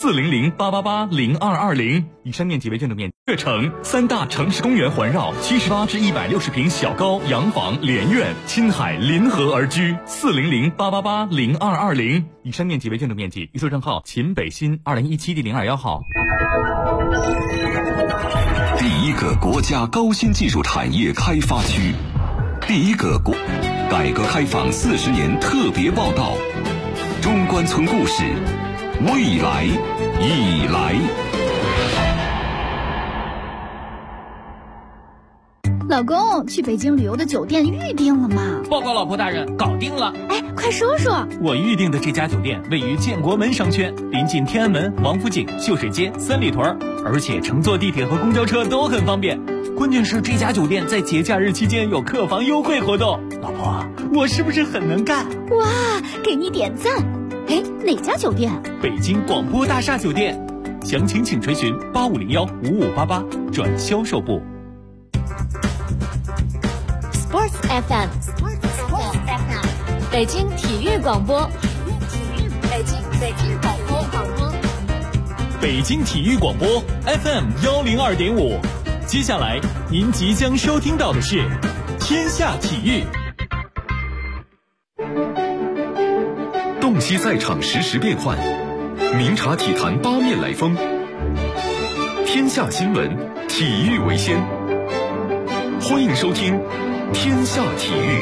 400-888-0220。以上面积为建筑面积。悦城3大城市公园环绕，78至160平小高洋房连院，亲海临河而居。400-888-0220。以上面积为建筑面积。预售证号秦北新2017第021号。 第一个国家高新技术产业开发区，第一个改革开放40年特别报道，中关村故事，未来已来。 老公，去北京旅游的酒店预定了吗？ 报告老婆大人，搞定了。 哎，快说说。 我预定的这家酒店位于建国门商圈，临近天安门、王府井、秀水街、三里屯，而且乘坐地铁和公交车都很方便。关键是这家酒店在节假日期间有客房优惠活动。老婆，我是不是很能干？ 哇，给你点赞。哎，哪家酒店？ 北京广播大厦酒店。详情请垂询8501-5588转销售部。 Sports FM， 北京体育广播，北京广播， 北京体育广播 FM 102.5。接下来您即将收听到的是天下体育。 洞悉赛场实时变幻，明察体坛八面来风。天下新闻，体育为先。欢迎收听天下体育。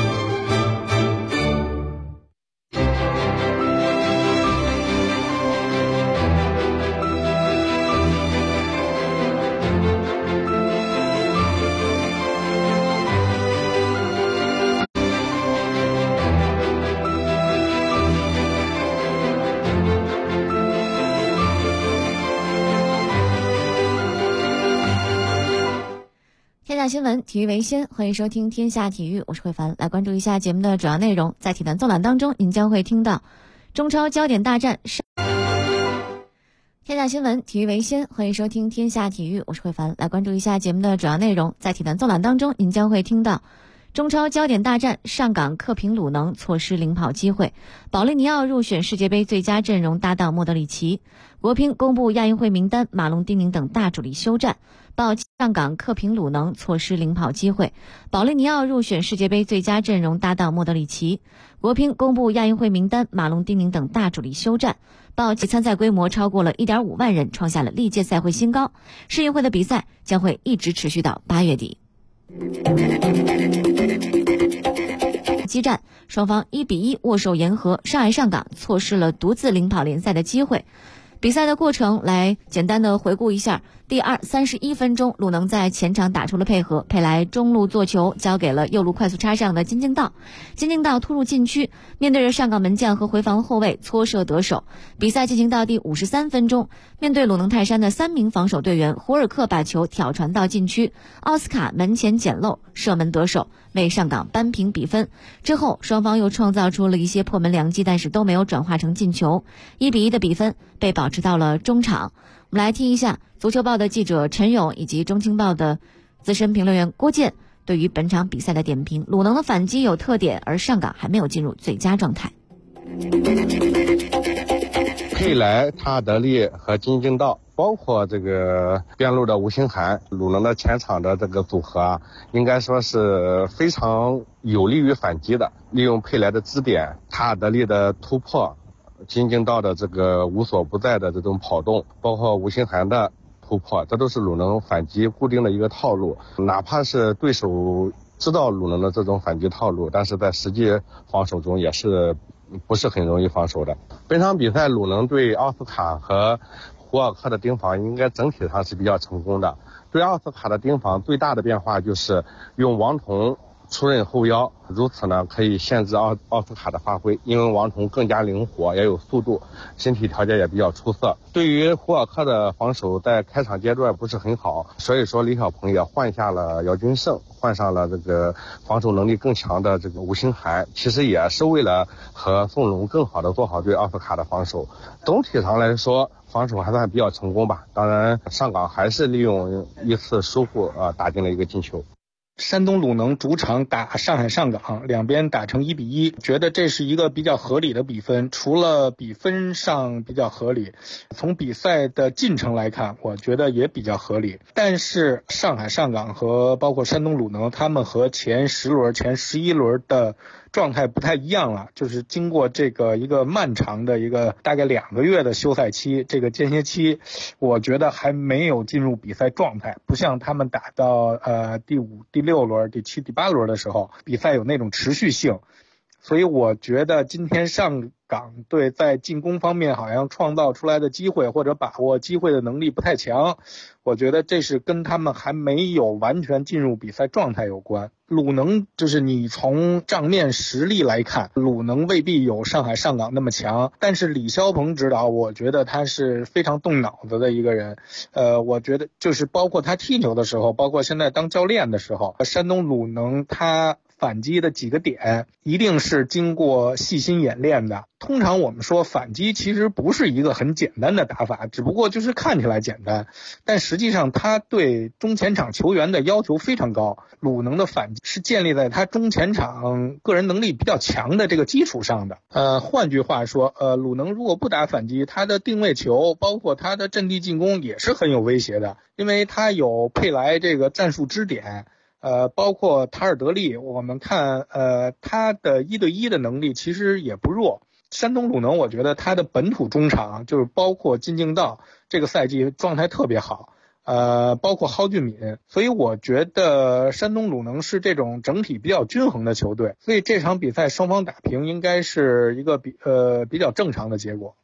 天下新闻，体育为先，欢迎收听天下体育，我是慧凡。来关注一下节目的主要内容。在体坛纵览当中，您将会听到中超焦点大战。天下新闻，体育为先，欢迎收听天下体育，我是慧凡。来关注一下节目的主要内容。在体坛纵览当中，您将会听到中超焦点大战，上港客平鲁能，错失领跑机会；保利尼奥入选世界杯最佳阵容搭档莫德里奇；国乒公布亚运会名单，马龙、丁宁等大主力休战。上港客平鲁能，错失领跑机会；保利尼奥入选世界杯最佳阵容搭档莫德里奇；国乒公布亚运会名单，马龙、丁宁等大主力休战。参赛规模超过了 1.5 万人，创下了历届赛会新高。世运会的比赛将会一直持续到8月底。激战，双方1-1握手言和，上海上港错失了独自领跑联赛的机会。比赛的过程来简单的回顾一下。第31分钟，鲁能在前场打出了配合，佩莱中路做球交给了右路快速插上的金敬道，金敬道突入禁区，面对着上港门将和回防后卫搓射得手。比赛进行到第53分钟，面对鲁能泰山的3名防守队员，胡尔克把球挑传到禁区，奥斯卡门前捡漏射门得手，为上港扳平比分。之后双方又创造出了一些破门良机，但是都没有转化成进球。1-1的比分被保持到了中场。我们来听一下足球报的记者陈勇以及中青报的资深评论员郭健对于本场比赛的点评。鲁能的反击有特点，而上港还没有进入最佳状态。 佩莱、塔德利和金敬道，包括这个边路的吴兴涵，鲁能的前场的这个组合应该说是非常有利于反击的。利用佩莱的支点，塔德利的突破，金敬道的这个无所不在的这种跑动，包括吴兴涵的突破，这都是鲁能反击固定的一个套路。哪怕是对手知道鲁能的这种反击套路，但是在实际防守中也是不是很容易防守的。本场比赛鲁能对奥斯卡和胡尔克的盯防应该整体上是比较成功的。对奥斯卡的盯防最大的变化就是用王彤出任后腰，如此呢可以限制奥斯卡的发挥，因为王彤更加灵活，也有速度，身体条件也比较出色。对于胡尔克的防守在开场阶段不是很好，所以说李小鹏也换下了姚军胜，换上了这个防守能力更强的这个吴兴涵，其实也是为了和宋龙更好的做好对奥斯卡的防守。总体上来说防守还算比较成功吧，当然上港还是利用一次疏忽打进了一个进球。 山东鲁能主场打上海上港，两边打成1-1，觉得这是一个比较合理的比分。除了比分上比较合理，从比赛的进程来看，我觉得也比较合理。但是上海上港和包括山东鲁能，他们和前10轮、前11轮的状态不太一样了，就是经过这个一个漫长的一个大概2个月的休赛期，这个间歇期，我觉得还没有进入比赛状态，不像他们打到第5、第6轮、第7、第8轮的时候，比赛有那种持续性。所以我觉得今天上港队在进攻方面好像创造出来的机会或者把握机会的能力不太强，我觉得这是跟他们还没有完全进入比赛状态有关。鲁能就是你从账面实力来看，鲁能未必有上海上港那么强，但是李霄鹏指导，我觉得他是非常动脑子的一个人。我觉得就是包括他踢球的时候，包括现在当教练的时候，山东鲁能他反击的几个点一定是经过细心演练的。通常我们说反击其实不是一个很简单的打法，只不过就是看起来简单，但实际上他对中前场球员的要求非常高。鲁能的反击是建立在他中前场个人能力比较强的这个基础上的。换句话说，鲁能如果不打反击，他的定位球包括他的阵地进攻也是很有威胁的，因为他有佩莱这个战术支点。包括塔尔德利，我们看他的1对1的能力其实也不弱。山东鲁能我觉得他的本土中场就是包括金敬道这个赛季状态特别好，包括蒿俊闵，所以我觉得山东鲁能是这种整体比较均衡的球队，所以这场比赛双方打平应该是一个比较正常的结果。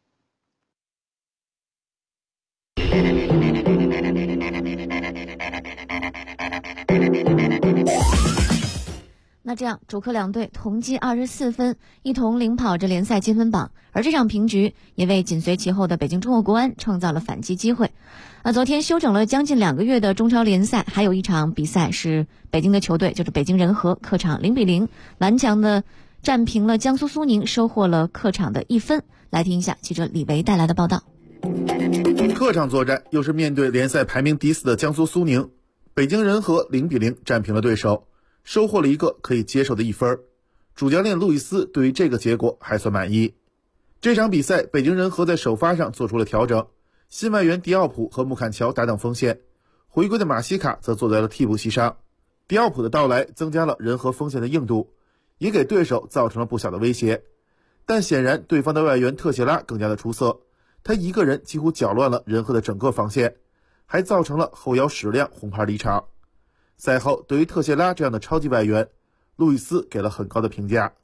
那这样主客两队同积24分，一同领跑着联赛积分榜，而这场平局也为紧随其后的北京中赫国安创造了反击机会。昨天休整了将近2个月的中超联赛，还有一场比赛是北京的球队，就是北京人和客场0-0顽强的战平了江苏苏宁，收获了客场的1分。来听一下记者李维带来的报道。 客场作战又是面对联赛排名第4的江苏苏宁，北京人和0-0战平了对手，收获了一个可以接受的1分。主教练路易斯对于这个结果还算满意。这场比赛北京人和在首发上做出了调整，新外援迪奥普和穆坎乔搭档锋线，回归的马西卡则坐在了替补席上。迪奥普的到来增加了人和锋线的硬度，也给对手造成了不小的威胁。但显然对方的外援特谢拉更加的出色，他一个人几乎搅乱了人和的整个防线，还造成了后腰史亮红牌离场。赛后对于特谢拉这样的超级外援，路易斯给了很高的评价。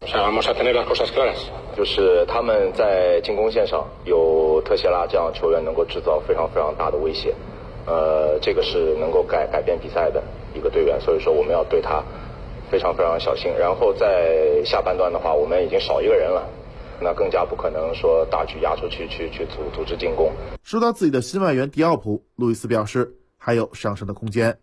就是他们在进攻线上有特谢拉这样球员能够制造非常非常大的威胁，这个是能够改变比赛的一个队员，所以说我们要对他非常非常小心。然后在下半段的话，我们已经少1个人了，那更加不可能说大举压出去组织进攻。 说到自己的新外援迪奥普，路易斯表示还有上升的空间。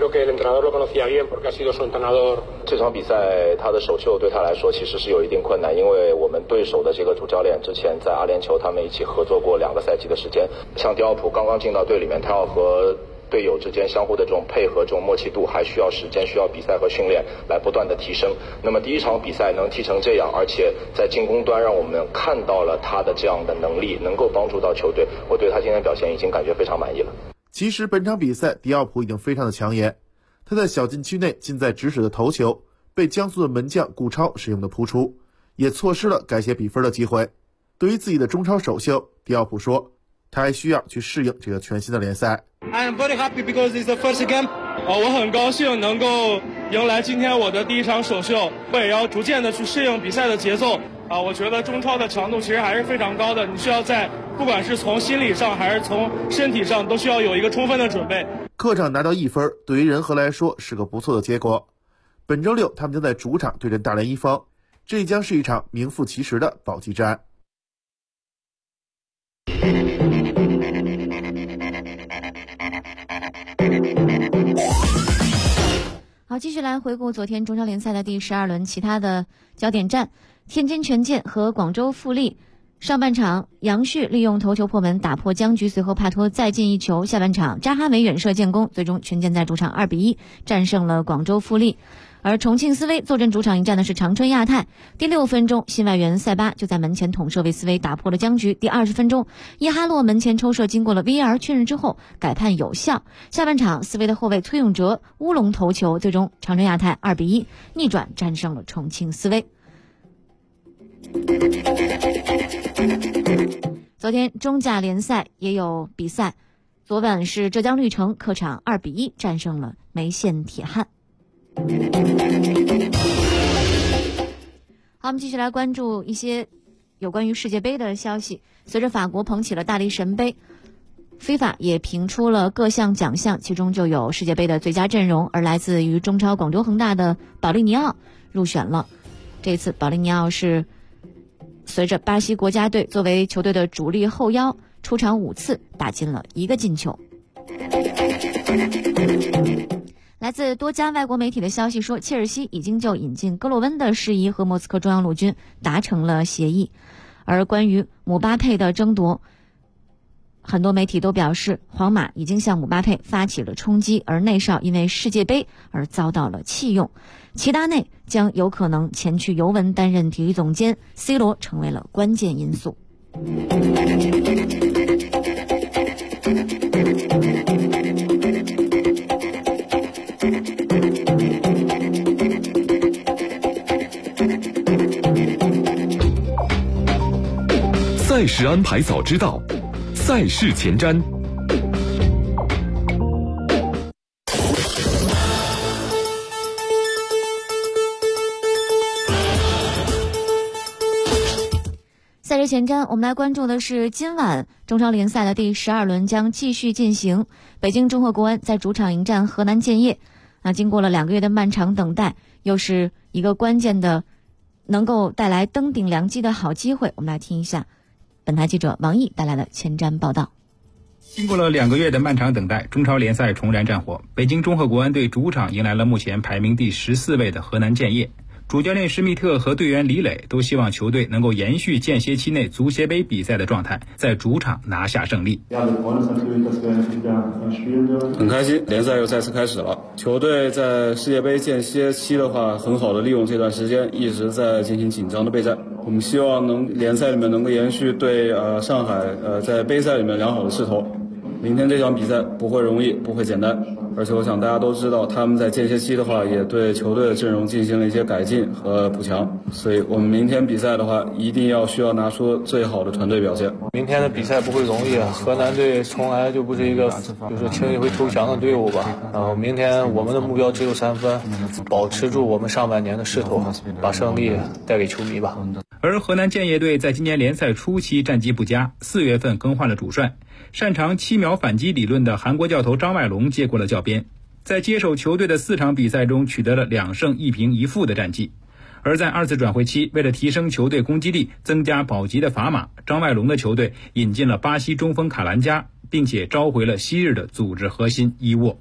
这场比赛他的首秀对他来说其实是有一定困难，因为我们对手的这个主教练之前在阿联酋他们一起合作过2个赛季的时间，像迪奥普刚刚进到队里面，他要和队友之间相互的这种配合，这种默契度还需要时间，需要比赛和训练来不断的提升。那么第一场比赛能踢成这样，而且在进攻端让我们看到了他的这样的能力，能够帮助到球队，我对他今天表现已经感觉非常满意了。 其实本场比赛迪奥普已经非常的抢眼，他在小禁区内近在咫尺的头球被江苏的门将顾超使用的扑出，也错失了改写比分的机会。对于自己的中超首秀，迪奥普说他还需要去适应这个全新的联赛。 I'm very happy because it's the first game. 我很高兴能够迎来今天我的第一场首秀，我也要逐渐的去适应比赛的节奏。我觉得中超的强度其实还是非常高的，你需要在不管是从心理上还是从身体上都需要有一个充分的准备。 客场拿到1分，对于人和来说是个不错的结果。本周6他们将在主场对阵大连一方，这将是一场名副其实的保级战。 好，继续来回顾昨天中超联赛的第12轮其他的焦点战。天津权健和广州富力上半场，杨旭利用头球破门打破僵局，随后帕托再进一球。下半场，扎哈维远射建功，最终权健在主场2-1战胜了广州富力。而重庆斯威坐镇主场迎战的是长春亚泰。第6分钟，新外援塞巴就在门前捅射为斯威打破了僵局。第20分钟，伊哈洛门前抽射经过了 VAR 确认之后改判有效。下半场，斯威的后卫崔永哲乌龙头球，最终长春亚泰2-1逆转战胜了重庆斯威。昨天中甲联赛也有比赛，昨晚是浙江绿城客场2-1战胜了梅县铁汉。好，我们继续来关注一些有关于世界杯的消息。随着法国捧起了大力神杯，FIFA 也评出了各项奖项，其中就有世界杯的最佳阵容，而来自于中超广州恒大的保利尼奥入选了。这次保利尼奥是随着巴西国家队作为球队的主力后腰出场5次，打进了1个进球。来自多家外国媒体的消息说，切尔西已经就引进戈洛温的事宜和莫斯科中央陆军达成了协议。而关于姆巴佩的争夺，很多媒体都表示，皇马已经向姆巴佩发起了冲击，而内少因为世界杯而遭到了弃用。齐达内将有可能前去尤文担任体育总监 ，C 罗成为了关键因素。 赛事安排早知道，赛事前瞻。 赛事前瞻，我们来关注的是今晚中超联赛的第12轮将继续进行。北京中赫国安在主场迎战河南建业。经过了2个月的漫长等待，又是一个关键的能够带来登顶良机的好机会。我们来听一下本台记者王毅带来的前瞻报道。 经过了2个月的漫长等待，中超联赛重燃战火。北京中赫国安队主场迎来了目前排名第14位的河南建业。主教练施密特和队员李磊都希望球队能够延续间歇期内足协杯比赛的状态，在主场拿下胜利。 很开心，联赛又再次开始了。球队在世界杯间歇期的话，很好的利用这段时间，一直在进行紧张的备战。我们希望联赛里面能够延续对上海在杯赛里面良好的势头。明天这场比赛不会容易，不会简单，而且我想大家都知道，他们在间歇期的话也对球队的阵容进行了一些改进和补强，所以我们明天比赛的话一定需要拿出最好的团队表现。 明天的比赛不会容易，河南队从来就不是一个就是轻易会投降的队伍吧。明天我们的目标只有3分，保持住我们上半年的势头，把胜利带给球迷吧。 而河南建业队在今年联赛初期战绩不佳，4月份更换了主帅，擅长7秒反击理论的韩国教头张外龙接过了教鞭，在接手球队的4场比赛中取得了2胜1平1负的战绩。而在2次转会期，为了提升球队攻击力，增加保级的砝码，张外龙的球队引进了巴西中锋卡兰加，并且召回了昔日的组织核心伊沃。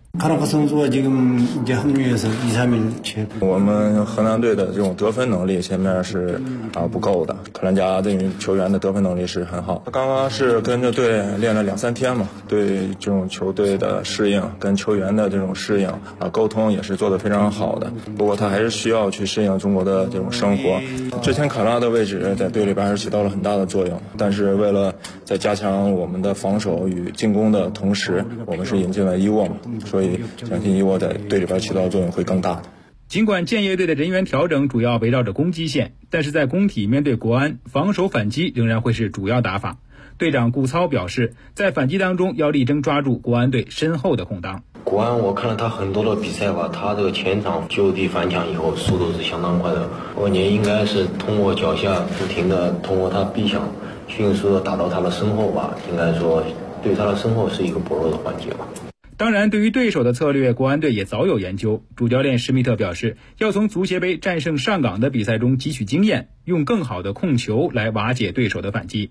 我们河南队的这种得分能力前面是不够的，卡兰加这名球员的得分能力是很好。他刚刚是跟着队练了2-3天嘛，对这种球队的适应跟球员的这种适应沟通也是做得非常好的。不过他还是需要去适应中国的这种生活。之前卡拉的位置在队里边是起到了很大的作用，但是为了在加强我们的防守与进攻的同时，我们是引进了伊沃嘛，所以相信伊沃在队里边起到的作用会更大的。 尽管建业队的人员调整主要围绕着攻击线，但是在工体面对国安，防守反击仍然会是主要打法。队长顾操表示，在反击当中要力争抓住国安队身后的空当。 国安我看了他很多的比赛吧，他这个前场就地反抢以后速度是相当快的，我年应该是通过脚下不停的通过他逼抢，迅速的打到他的身后吧，应该说对他的身后是一个薄弱的环节吧。 当然，对于对手的策略，国安队也早有研究。主教练施密特表示，要从足协杯战胜上港的比赛中汲取经验，用更好的控球来瓦解对手的反击。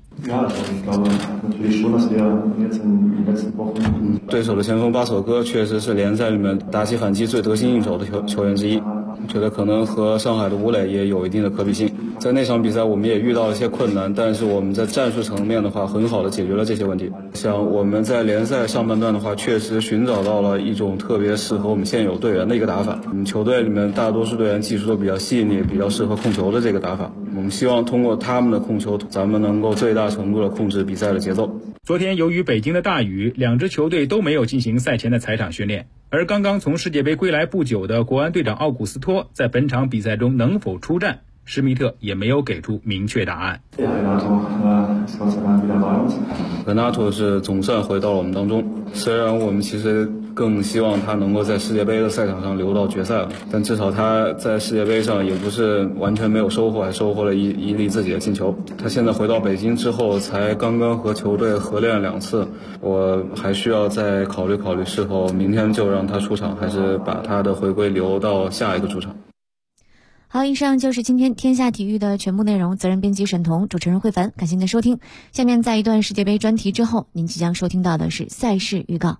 对手的前锋巴索戈确实是联赛里面打起反击最得心应手的球员之一。 觉得可能和上海的吴磊也有一定的可比性。在那场比赛我们也遇到了一些困难，但是我们在战术层面的话很好的解决了这些问题。像我们在联赛上半段的话，确实寻找到了一种特别适合我们现有队员的一个打法。我们球队里面大多数队员技术都比较细腻，比较适合控球的这个打法。我们希望通过他们的控球，咱们能够最大程度的控制比赛的节奏。 昨天由于北京的大雨，两支球队都没有进行赛前的踩场训练。而刚刚从世界杯归来不久的国安队长奥古斯托，在本场比赛中能否出战，施密特也没有给出明确答案。 格纳托是总算回到了我们当中，虽然我们其实更希望他能够在世界杯的赛场上留到决赛了，但至少他在世界杯上也不是完全没有收获，还收获了一粒自己的进球。他现在回到北京之后，才刚刚和球队合练2次，我还需要再考虑考虑是否明天就让他出场，还是把他的回归留到下一个主场。 好，以上就是今天天下体育的全部内容。责任编辑沈彤，主持人慧凡，感谢您的收听。下面在一段世界杯专题之后，您即将收听到的是赛事预告。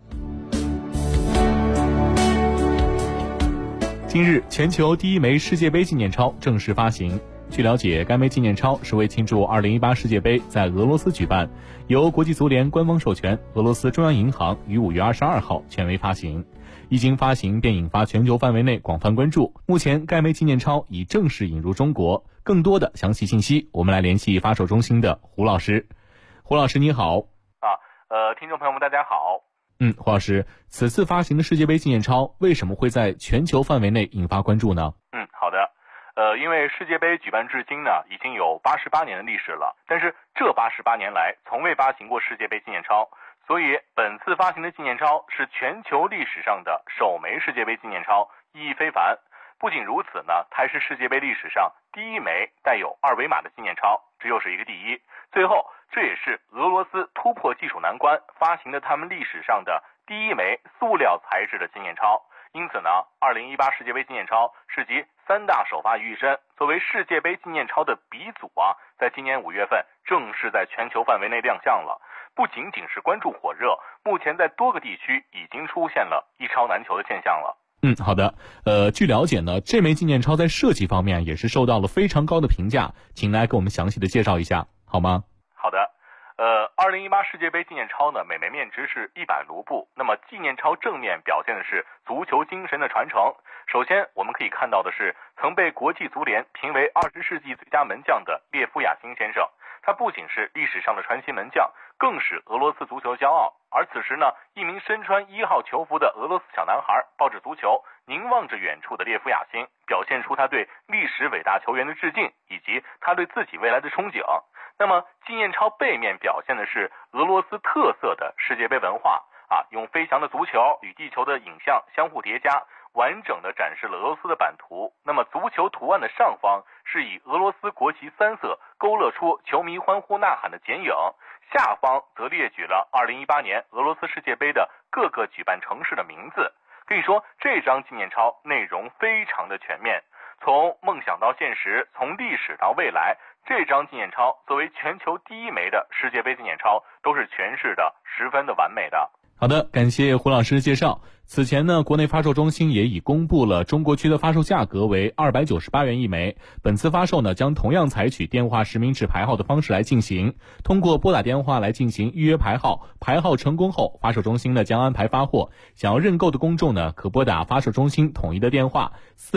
近日，全球第一枚世界杯纪念钞正式发行。据了解，该枚纪念钞是为庆祝2018世界杯在俄罗斯举办，由国际足联官方授权，俄罗斯中央银行于5月22号权威发行。一经发行便引发全球范围内广泛关注。目前该枚纪念钞已正式引入中国。更多的详细信息，我们来联系发售中心的胡老师。胡老师你好。 听众朋友们大家好。 胡老师，此次发行的世界杯纪念钞为什么会在全球范围内引发关注呢？ 好的。因为世界杯举办至今呢，已经有88年的历史了，但是这88年来从未发行过世界杯纪念钞，所以本次发行的纪念钞是全球历史上的首枚世界杯纪念钞，意义非凡。不仅如此呢，它还是世界杯历史上第一枚带有2维码的纪念钞，这又是一个第一。最后，这也是俄罗斯突破技术难关发行的他们历史上的第一枚塑料材质的纪念钞。因此呢，2018世界杯纪念钞是集3大首发于一身，作为世界杯纪念钞的鼻祖在今年5月份正式在全球范围内亮相了。不仅仅是关注火热，目前在多个地区已经出现了一钞难求的现象了。 好的。据了解呢，这枚纪念钞在设计方面也是受到了非常高的评价，请来给我们详细的介绍一下，好吗？ 好的。2018世界杯纪念钞呢，每枚面值是100卢布。那么纪念钞正面表现的是足球精神的传承。首先我们可以看到的是曾被国际足联评为20世纪最佳门将的列夫亚辛先生，他不仅是历史上的传奇门将，更是俄罗斯足球骄傲。而此时呢，一名身穿1号球服的俄罗斯小男孩抱着足球，凝望着远处的列夫亚辛，表现出他对历史伟大球员的致敬，以及他对自己未来的憧憬。那么纪念钞背面表现的是俄罗斯特色的世界杯文化用飞翔的足球与地球的影像相互叠加，完整的展示了俄罗斯的版图。那么足球图案的上方是以俄罗斯国旗3色勾勒出球迷欢呼呐喊的剪影，下方则列举了2018年俄罗斯世界杯的各个举办城市的名字。可以说这张纪念钞内容非常的全面，从梦想到现实，从历史到未来，这张纪念钞作为全球第一枚的世界杯纪念钞，都是诠释的十分的完美的。 好的，感谢胡老师介绍。此前呢，国内发售中心也已公布了中国区的发售价格为298元一枚。本次发售呢，将同样采取电话实名制排号的方式来进行，通过拨打电话来进行预约排号，排号成功后，发售中心呢将安排发货。想要认购的公众呢，可拨打发售中心统一的电话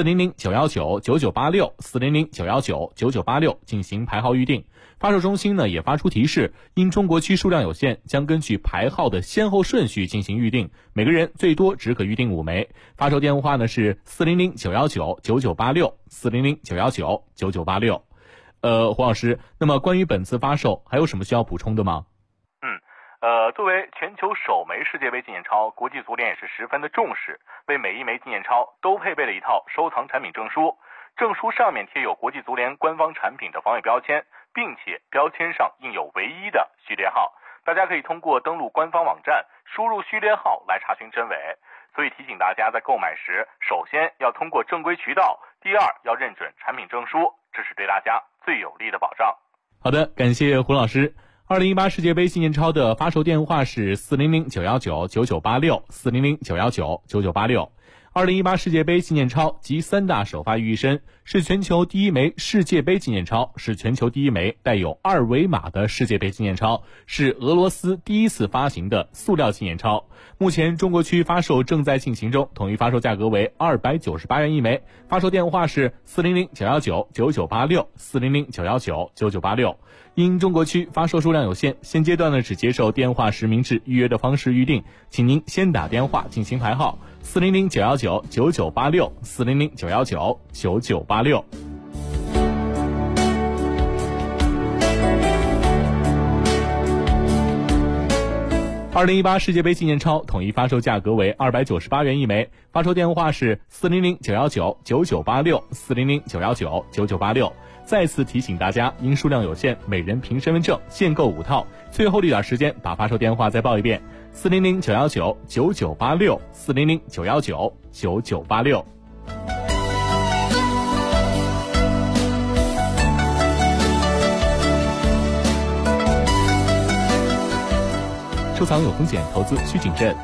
400-919-9986 400-919-9986进行排号预定。发售中心呢也发出提示，因中国区数量有限，将根据排号的先后顺序进行预定，每个人最多只可预定5枚。发售电话呢是400-919-9986 400-919-9986。胡老师，那么关于本次发售还有什么需要补充的吗？ 作为全球首枚世界杯纪念钞，国际足联也是十分的重视，为每一枚纪念钞都配备了一套收藏产品证书。证书上面贴有国际足联官方产品的防伪标签，并且标签上印有唯一的序列号。大家可以通过登录官方网站输入序列号来查询真伪。所以提醒大家在购买时，首先要通过正规渠道，第二要认准产品证书，这是对大家最有力的保障。 好的，感谢胡老师。2018世界杯纪念钞的发售电话是400-919-9986 400-919-9986。 2018世界杯纪念钞集3大首发于一身，是全球第一枚世界杯纪念钞，是全球第一枚带有2维码的世界杯纪念钞，是俄罗斯第一次发行的塑料纪念钞。目前中国区发售正在进行中，统一发售价格为298元一枚，发售电话是400-919-9986，400-919-9986。因中国区发售数量有限，现阶段只接受电话实名制预约的方式预定，请您先打电话进行排号，400-919-9986，400-919-9986。2018世界杯纪念钞统一发售价格为298元一枚，发售电话是400-919-9986，400-919-9986。再次提醒大家，因数量有限，每人凭身份证限购5套。最后的一点时间，把发售电话再报一遍：400-919-9986，400-919-9986。收藏有风险，投资需谨慎。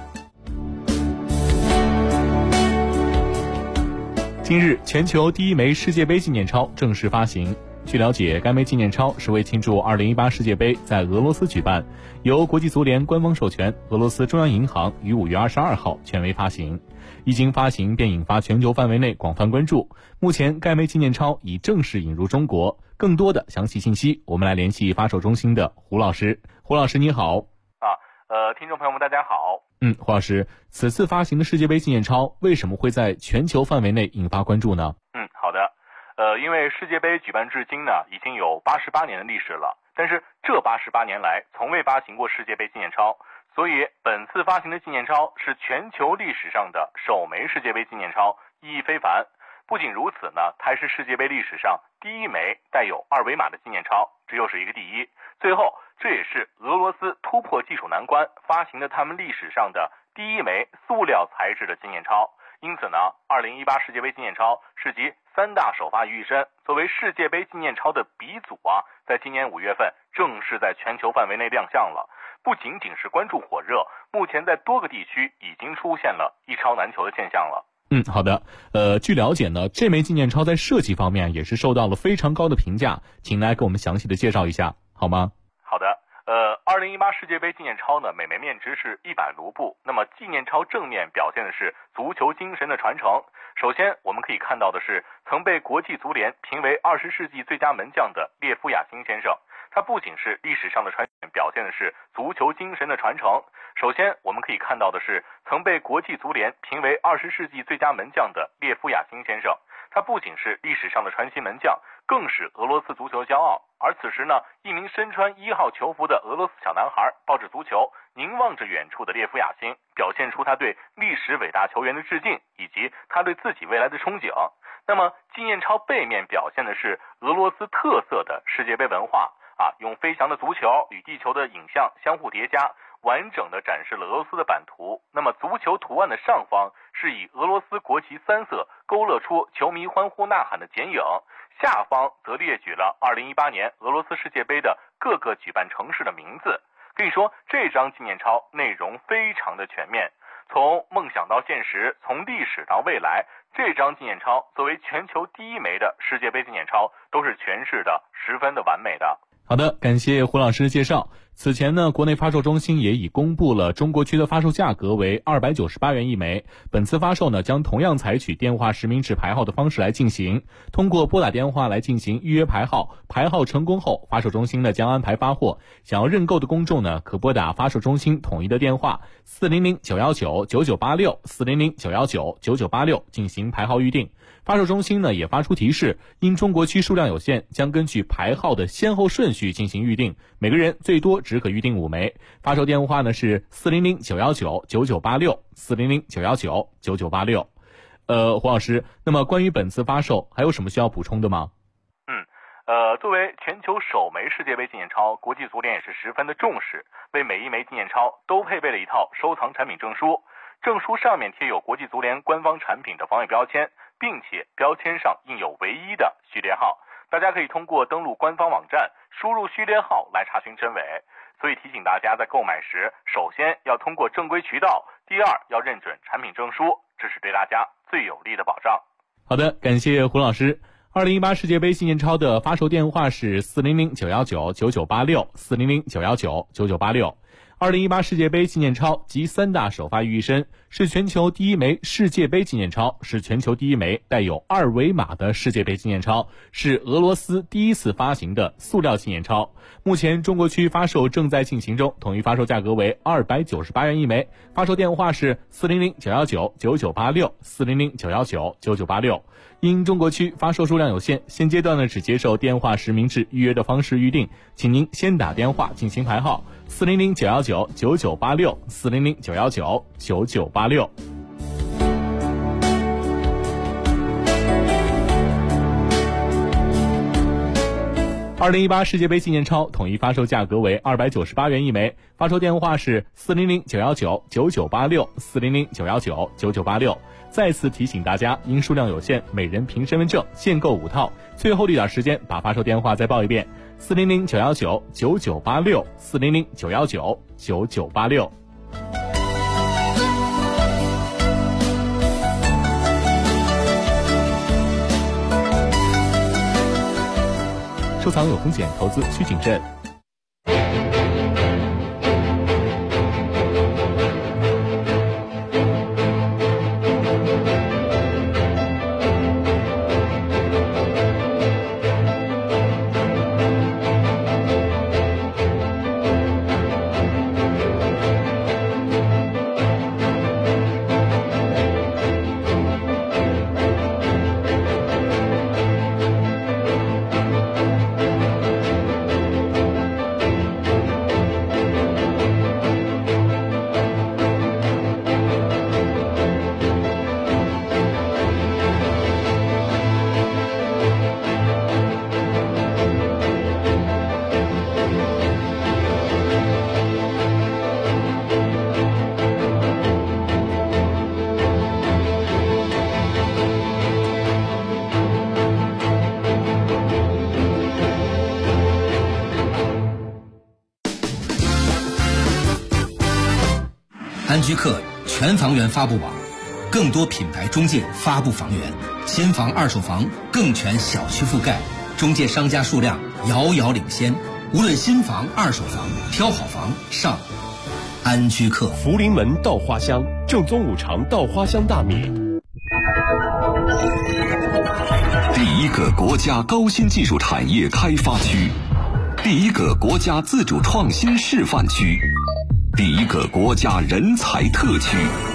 今日，全球第一枚世界杯纪念钞正式发行。据了解，该枚纪念钞是为庆祝2018世界杯在俄罗斯举办，由国际足联官方授权，俄罗斯中央银行于5月22号权威发行。一经发行便引发全球范围内广泛关注。目前，该枚纪念钞已正式引入中国。更多的详细信息，我们来联系发售中心的胡老师。胡老师，你好。 听众朋友们，大家好。 胡老师，此次发行的世界杯纪念钞为什么会在全球范围内引发关注呢？ 好的。因为世界杯举办至今呢，已经有88年的历史了，但是这88年来从未发行过世界杯纪念钞，所以本次发行的纪念钞是全球历史上的首枚世界杯纪念钞，意义非凡。不仅如此呢，它还是世界杯历史上第一枚带有2维码的纪念钞，这又是一个第一。最后，这也是俄罗斯突破技术难关发行的他们历史上的第一枚塑料材质的纪念钞。因此呢，2018世界杯纪念钞是集3大首发于一身，作为世界杯纪念钞的鼻祖在今年5月份正式在全球范围内亮相了。不仅仅是关注火热，目前在多个地区已经出现了一钞难求的现象了。 好的。据了解呢，这枚纪念钞在设计方面也是受到了非常高的评价，请来给我们详细的介绍一下，好吗？ 好的。2018世界杯纪念钞呢，每枚面值是100卢布。那么纪念钞正面表现的是足球精神的传承。首先，我们可以看到的是曾被国际足联评为20世纪最佳门将的列夫亚辛先生。他不仅是历史上的传承，表现的是足球精神的传承。首先，我们可以看到的是曾被国际足联评为20世纪最佳门将的列夫亚辛先生。他不仅是历史上的传奇门将，更是俄罗斯足球骄傲。而此时呢，一名身穿1号球服的俄罗斯小男孩抱着足球，凝望着远处的列夫亚辛，表现出他对历史伟大球员的致敬，以及他对自己未来的憧憬。那么纪念钞背面表现的是俄罗斯特色的世界杯文化用飞翔的足球与地球的影像相互叠加，完整的展示了俄罗斯的版图。那么足球图案的上方是以俄罗斯国旗3色勾勒出球迷欢呼呐喊的剪影，下方则列举了2018年俄罗斯世界杯的各个举办城市的名字。可以说，这张纪念钞内容非常的全面，从梦想到现实，从历史到未来，这张纪念钞作为全球第一枚的世界杯纪念钞，都是诠释的十分的完美的。 好的，感谢胡老师的介绍。此前呢，国内发售中心也已公布了中国区的发售价格为298元一枚。本次发售呢，将同样采取电话实名制排号的方式来进行，通过拨打电话来进行预约排号，排号成功后，发售中心呢将安排发货。想要认购的公众呢，可拨打发售中心统一的电话400-919-9986，400-919-9986进行排号预定。发售中心呢也发出提示，因中国区数量有限，将根据排号的先后顺序进行预定，每个人最多只可预定5枚。发售电话呢是400-919-9986，400-919-9986。胡老师，那么关于本次发售还有什么需要补充的吗？ 作为全球首枚世界杯纪念钞，国际足联也是十分的重视，为每一枚纪念钞都配备了一套收藏产品证书。证书上面贴有国际足联官方产品的防伪标签，并且标签上印有唯一的序列号。大家可以通过登录官方网站输入序列号来查询真伪。所以提醒大家在购买时，首先要通过正规渠道，第二要认准产品证书， 这是对大家最有力的保障。 好的，感谢胡老师。2018世界杯纪念钞的发售电话是400-919-9986，400-919-9986。2018世界杯纪念钞集3大首发于一身，是全球第一枚世界杯纪念钞，是全球第一枚带有2维码的世界杯纪念钞，是俄罗斯第一次发行的塑料纪念钞。目前中国区发售正在进行中，统一发售价格为298元一枚，发售电话是400-919-9986，400-919-9986。因中国区发售数量有限，现阶段只接受电话实名制预约的方式预定，请您先打电话进行排号400-919-9986，400-919-9986。2018世界杯纪念钞统一发售价格为298元一枚，发售电话是400-919-9986，400-919-9986。再次提醒大家，因数量有限，每人凭身份证限购5套。最后的一点时间，把发售电话再报一遍：400-919-9986，400-919-9986。收藏有风险，投资需谨慎。 安居客全房源发布网，更多品牌中介发布房源，新房二手房更全小区覆盖，中介商家数量遥遥领先。无论新房二手房，挑好房上安居客。 福临门稻花香，正宗五常稻花香大米。 第一个国家高新技术产业开发区，第一个国家自主创新示范区，第一个国家人才特区。